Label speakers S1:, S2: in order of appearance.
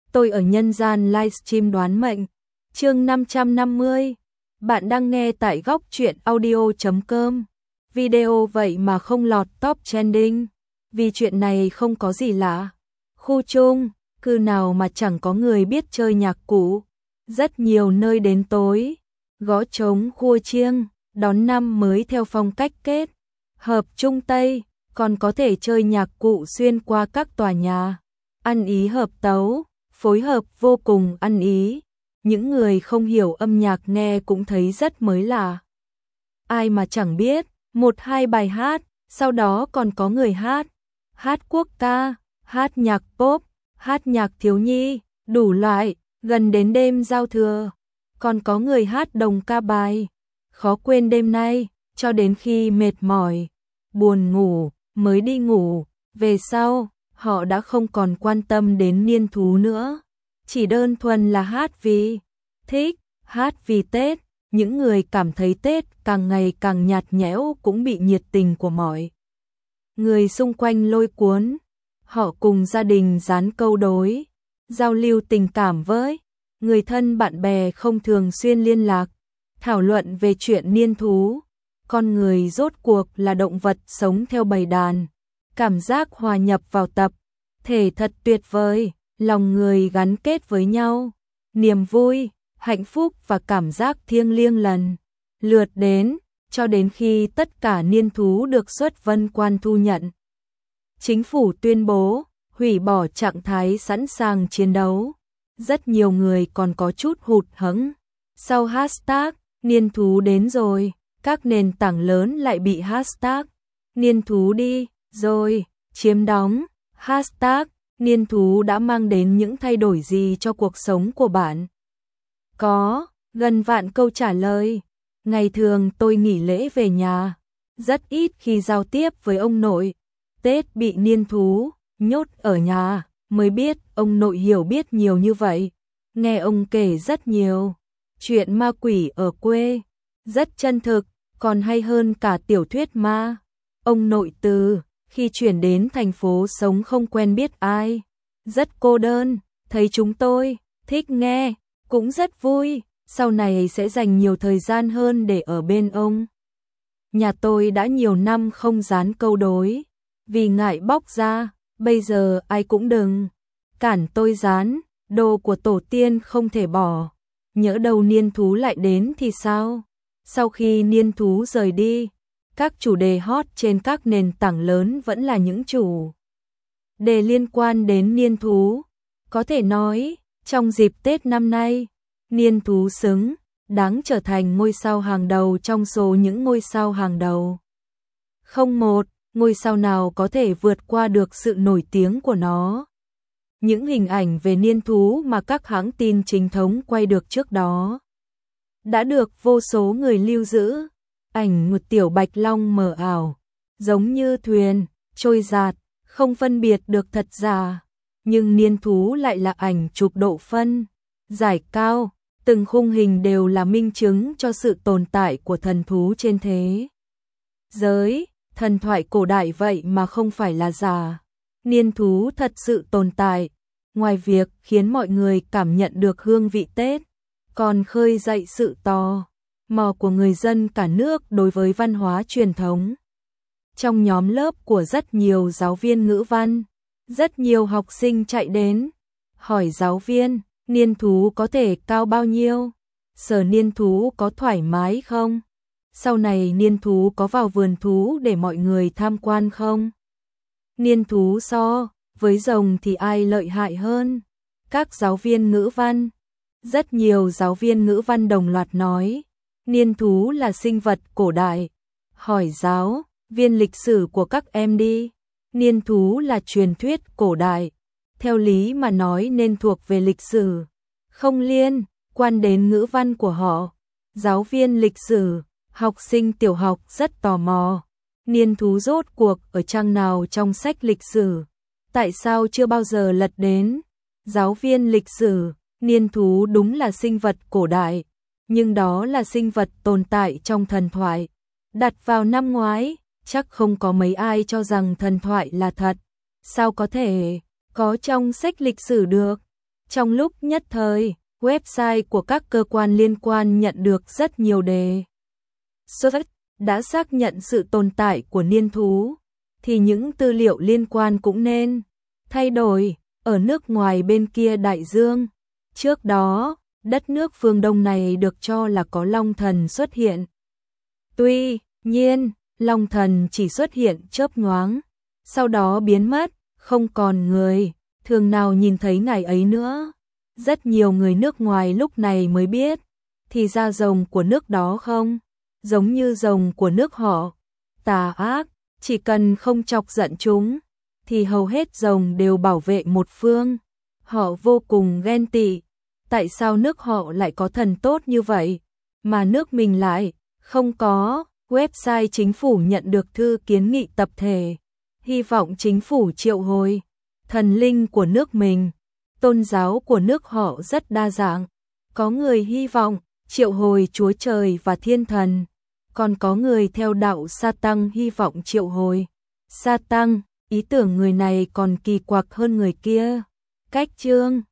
S1: Tôi ở nhân gian livestream đoán mệnh. Chương 550. Bạn đang nghe tại góc truyện audio.com. Video vậy mà không lọt top trending. Vì chuyện này không có gì lạ. Khu chung cư nào mà chẳng có người biết chơi nhạc cụ. Rất nhiều nơi đến tối, gõ trống khua chiêng, đón năm mới theo phong cách kết hợp Trung Tây, còn có thể chơi nhạc cụ xuyên qua các tòa nhà. Ăn ý hợp tấu, phối hợp vô cùng ăn ý. Những người không hiểu âm nhạc nghe cũng thấy rất mới lạ. Ai mà chẳng biết, một hai bài hát, sau đó còn có người hát quốc ca, hát nhạc pop, hát nhạc thiếu nhi, đủ loại, gần đến đêm giao thừa. Còn có người hát đồng ca bài, khó quên đêm nay, cho đến khi mệt mỏi, buồn ngủ, mới đi ngủ. Về sau, họ đã không còn quan tâm đến niên thú nữa. Chỉ đơn thuần là hát vì thích, hát vì Tết. Những người cảm thấy Tết càng ngày càng nhạt nhẽo cũng bị nhiệt tình của mọi người xung quanh lôi cuốn. Họ cùng gia đình dán câu đối, giao lưu tình cảm với người thân bạn bè không thường xuyên liên lạc, thảo luận về chuyện niên thú. Con người rốt cuộc là động vật sống theo bầy đàn, cảm giác hòa nhập vào tập thể thật tuyệt vời, lòng người gắn kết với nhau, niềm vui, hạnh phúc và cảm giác thiêng liêng lần lượt đến, cho đến khi tất cả niên thú được xuất vân quan thu nhận. Chính phủ tuyên bố hủy bỏ trạng thái sẵn sàng chiến đấu. Rất nhiều người còn có chút hụt hẫng. Sau hashtag niên thú đến rồi, các nền tảng lớn lại bị hashtag niên thú đi rồi chiếm đóng. Hashtag niên thú đã mang đến những thay đổi gì cho cuộc sống của bạn? Có gần vạn câu trả lời. Ngày thường tôi nghỉ lễ về nhà, rất ít khi giao tiếp với ông nội. Tết bị niên thú nhốt ở nhà, mới biết ông nội hiểu biết nhiều như vậy. Nghe ông kể rất nhiều chuyện ma quỷ ở quê, rất chân thực, còn hay hơn cả tiểu thuyết ma. Ông nội từ khi chuyển đến thành phố sống không quen biết ai, rất cô đơn, thấy chúng tôi thích nghe, cũng rất vui, sau này sẽ dành nhiều thời gian hơn để ở bên ông. Nhà tôi đã nhiều năm không dán câu đối, vì ngại bóc ra, bây giờ ai cũng đừng cản tôi dán, đồ của tổ tiên không thể bỏ. Nhỡ đâu niên thú lại đến thì sao? Sau khi niên thú rời đi, các chủ đề hot trên các nền tảng lớn vẫn là những chủ đề liên quan đến niên thú. Có thể nói, trong dịp Tết năm nay, niên thú xứng đáng trở thành ngôi sao hàng đầu trong số những ngôi sao hàng đầu. Không một ngôi sao nào có thể vượt qua được sự nổi tiếng của nó. Những hình ảnh về niên thú mà các hãng tin chính thống quay được trước đó đã được vô số người lưu giữ. Ảnh một tiểu bạch long mờ ảo, giống như thuyền trôi dạt, không phân biệt được thật giả. Nhưng niên thú lại là ảnh chụp độ phân giải cao, từng khung hình đều là minh chứng cho sự tồn tại của thần thú trên thế giới. Thần thoại cổ đại vậy mà không phải là giả. Niên thú thật sự tồn tại. Ngoài việc khiến mọi người cảm nhận được hương vị Tết, còn khơi dậy sự tò mò của người dân cả nước đối với văn hóa truyền thống. Trong nhóm lớp của rất nhiều giáo viên ngữ văn, rất nhiều học sinh chạy đến hỏi giáo viên, niên thú có thể cao bao nhiêu? Sở niên thú có thoải mái không? Sau này niên thú có vào vườn thú để mọi người tham quan không? Niên thú so với rồng thì ai lợi hại hơn? Các giáo viên ngữ văn, rất nhiều giáo viên ngữ văn đồng loạt nói, niên thú là sinh vật cổ đại. Hỏi giáo viên lịch sử của các em đi, niên thú là truyền thuyết cổ đại. Theo lý mà nói nên thuộc về lịch sử, không liên quan đến ngữ văn của họ. Giáo viên lịch sử, học sinh tiểu học rất tò mò. Niên thú rốt cuộc ở trang nào trong sách lịch sử? Tại sao chưa bao giờ lật đến? Giáo viên lịch sử, niên thú đúng là sinh vật cổ đại, nhưng đó là sinh vật tồn tại trong thần thoại. Đặt vào năm ngoái, chắc không có mấy ai cho rằng thần thoại là thật. Sao có thể có trong sách lịch sử được? Trong lúc nhất thời, website của các cơ quan liên quan nhận được rất nhiều đề xuất đã xác nhận sự tồn tại của niên thú, thì những tư liệu liên quan cũng nên thay đổi. Ở nước ngoài bên kia đại dương, trước đó, đất nước phương Đông này được cho là có Long Thần xuất hiện. Tuy nhiên, Long Thần chỉ xuất hiện chớp nhoáng, sau đó biến mất, không còn người thường nào nhìn thấy ngài ấy nữa. Rất nhiều người nước ngoài lúc này mới biết, thì ra rồng của nước đó không giống như rồng của nước họ, tà ác, chỉ cần không chọc giận chúng, thì hầu hết rồng đều bảo vệ một phương. Họ vô cùng ghen tị, tại sao nước họ lại có thần tốt như vậy, mà nước mình lại không có. Website chính phủ nhận được thư kiến nghị tập thể, hy vọng chính phủ triệu hồi thần linh của nước mình. Tôn giáo của nước họ rất đa dạng, có người hy vọng triệu hồi Chúa Trời và Thiên Thần, còn có người theo đạo Sa Tăng hy vọng triệu hồi Sa Tăng. Ý tưởng người này còn kỳ quặc hơn người kia. Cách chương